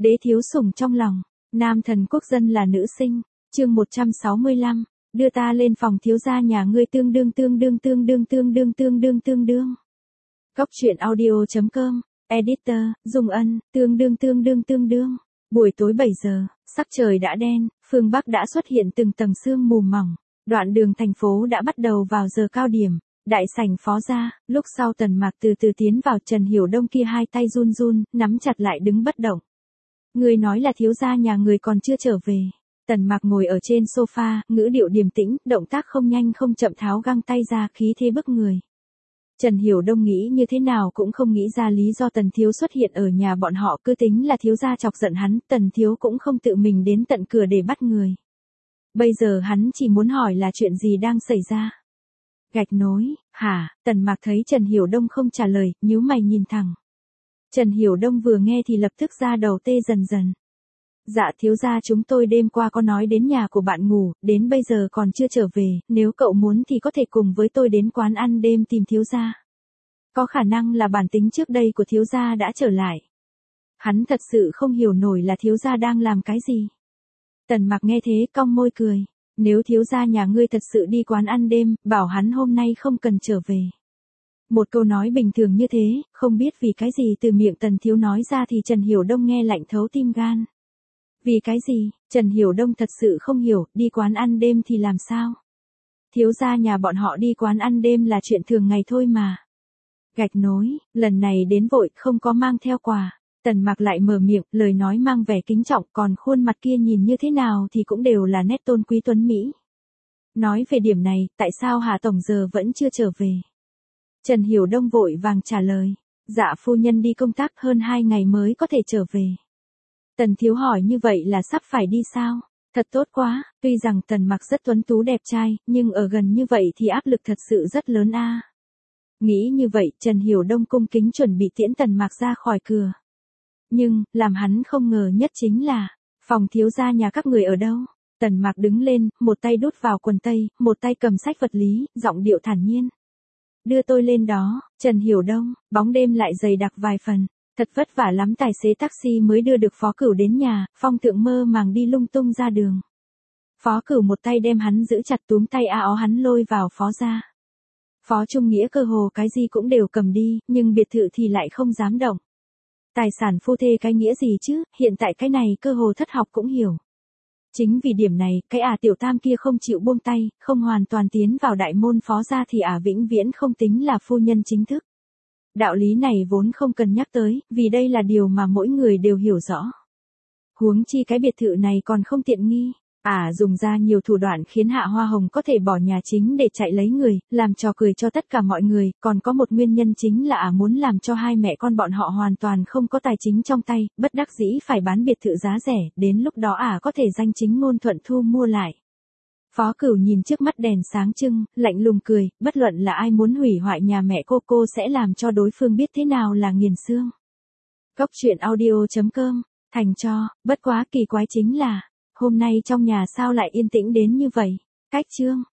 Đế thiếu sủng trong lòng, nam thần quốc dân là nữ sinh, chương 165, đưa ta lên phòng thiếu gia nhà ngươi tương đương. Góc truyện audio.com, editor, Dung Ân, tương đương. Buổi tối 7 giờ, sắc trời đã đen, phương Bắc đã xuất hiện từng tầng sương mù mỏng, đoạn đường thành phố đã bắt đầu vào giờ cao điểm. Đại sảnh phó gia, lúc sau Tần Mạc từ từ tiến vào, Trần Hiểu Đông kia hai tay run run, nắm chặt lại đứng bất động. Người nói là thiếu gia nhà người còn chưa trở về. Tần Mạc ngồi ở trên sofa, ngữ điệu điềm tĩnh, động tác không nhanh không chậm tháo găng tay ra, khí thế bức người. Trần Hiểu Đông nghĩ như thế nào cũng không nghĩ ra lý do Tần Thiếu xuất hiện ở nhà bọn họ, cứ tính là thiếu gia chọc giận hắn, Tần Thiếu cũng không tự mình đến tận cửa để bắt người. Bây giờ hắn chỉ muốn hỏi là chuyện gì đang xảy ra. Gạch nối, hả? Tần Mạc thấy Trần Hiểu Đông không trả lời, nhíu mày nhìn thẳng. Trần Hiểu Đông vừa nghe thì lập tức ra đầu tê dần dần. Dạ thiếu gia, chúng tôi đêm qua có nói đến nhà của bạn ngủ, đến bây giờ còn chưa trở về, nếu cậu muốn thì có thể cùng với tôi đến quán ăn đêm tìm thiếu gia. Có khả năng là bản tính trước đây của thiếu gia đã trở lại. Hắn thật sự không hiểu nổi là thiếu gia đang làm cái gì. Tần Mạc nghe thế cong môi cười. Nếu thiếu gia nhà ngươi thật sự đi quán ăn đêm, bảo hắn hôm nay không cần trở về. Một câu nói bình thường như thế, không biết vì cái gì từ miệng Tần Thiếu nói ra thì Trần Hiểu Đông nghe lạnh thấu tim gan. Vì cái gì? Trần Hiểu Đông thật sự không hiểu, đi quán ăn đêm thì làm sao? Thiếu gia nhà bọn họ đi quán ăn đêm là chuyện thường ngày thôi mà. Gạch nối, lần này đến vội, không có mang theo quà. Tần Mạc lại mở miệng, lời nói mang vẻ kính trọng, còn khuôn mặt kia nhìn như thế nào thì cũng đều là nét tôn quý tuấn Mỹ. Nói về điểm này, tại sao Hà Tổng giờ vẫn chưa trở về? Trần Hiểu Đông vội vàng trả lời. Dạ phu nhân đi công tác hơn 2 ngày mới có thể trở về. Tần Thiếu hỏi như vậy là sắp phải đi sao? Thật tốt quá, tuy rằng Tần Mạc rất tuấn tú đẹp trai, nhưng ở gần như vậy thì áp lực thật sự rất lớn a. Nghĩ như vậy, Trần Hiểu Đông cung kính chuẩn bị tiễn Tần Mạc ra khỏi cửa. Nhưng, làm hắn không ngờ nhất chính là, phòng thiếu gia nhà các người ở đâu? Tần Mạc đứng lên, một tay đút vào quần tây, một tay cầm sách vật lý, giọng điệu thản nhiên. Đưa tôi lên đó. Trần Hiểu Đông, bóng đêm lại dày đặc vài phần. Thật vất vả lắm tài xế taxi mới đưa được Phó Cửu đến nhà, Phong Thượng mơ màng đi lung tung ra đường. Phó Cửu một tay đem hắn giữ chặt, túm tay áo hắn lôi vào phó gia. Phó Trung Nghĩa cơ hồ cái gì cũng đều cầm đi, nhưng biệt thự thì lại không dám động. Tài sản phu thê cái nghĩa gì chứ, hiện tại cái này cơ hồ thất học cũng hiểu. Chính vì điểm này, cái tiểu tam kia không chịu buông tay, không hoàn toàn tiến vào đại môn phó gia thì vĩnh viễn không tính là phu nhân chính thức. Đạo lý này vốn không cần nhắc tới, vì đây là điều mà mỗi người đều hiểu rõ. Huống chi cái biệt thự này còn không tiện nghi. Dùng ra nhiều thủ đoạn khiến Hạ Hoa Hồng có thể bỏ nhà chính để chạy lấy người, làm trò cười cho tất cả mọi người, còn có một nguyên nhân chính là muốn làm cho hai mẹ con bọn họ hoàn toàn không có tài chính trong tay, bất đắc dĩ phải bán biệt thự giá rẻ, đến lúc đó có thể danh chính ngôn thuận thu mua lại. Phó Cửu nhìn trước mắt đèn sáng trưng, lạnh lùng cười, bất luận là ai muốn hủy hoại nhà mẹ cô sẽ làm cho đối phương biết thế nào là nghiền xương. Góc truyện audio.com, thành cho, bất quá kỳ quái chính là, hôm nay trong nhà sao lại yên tĩnh đến như vậy? Cách chương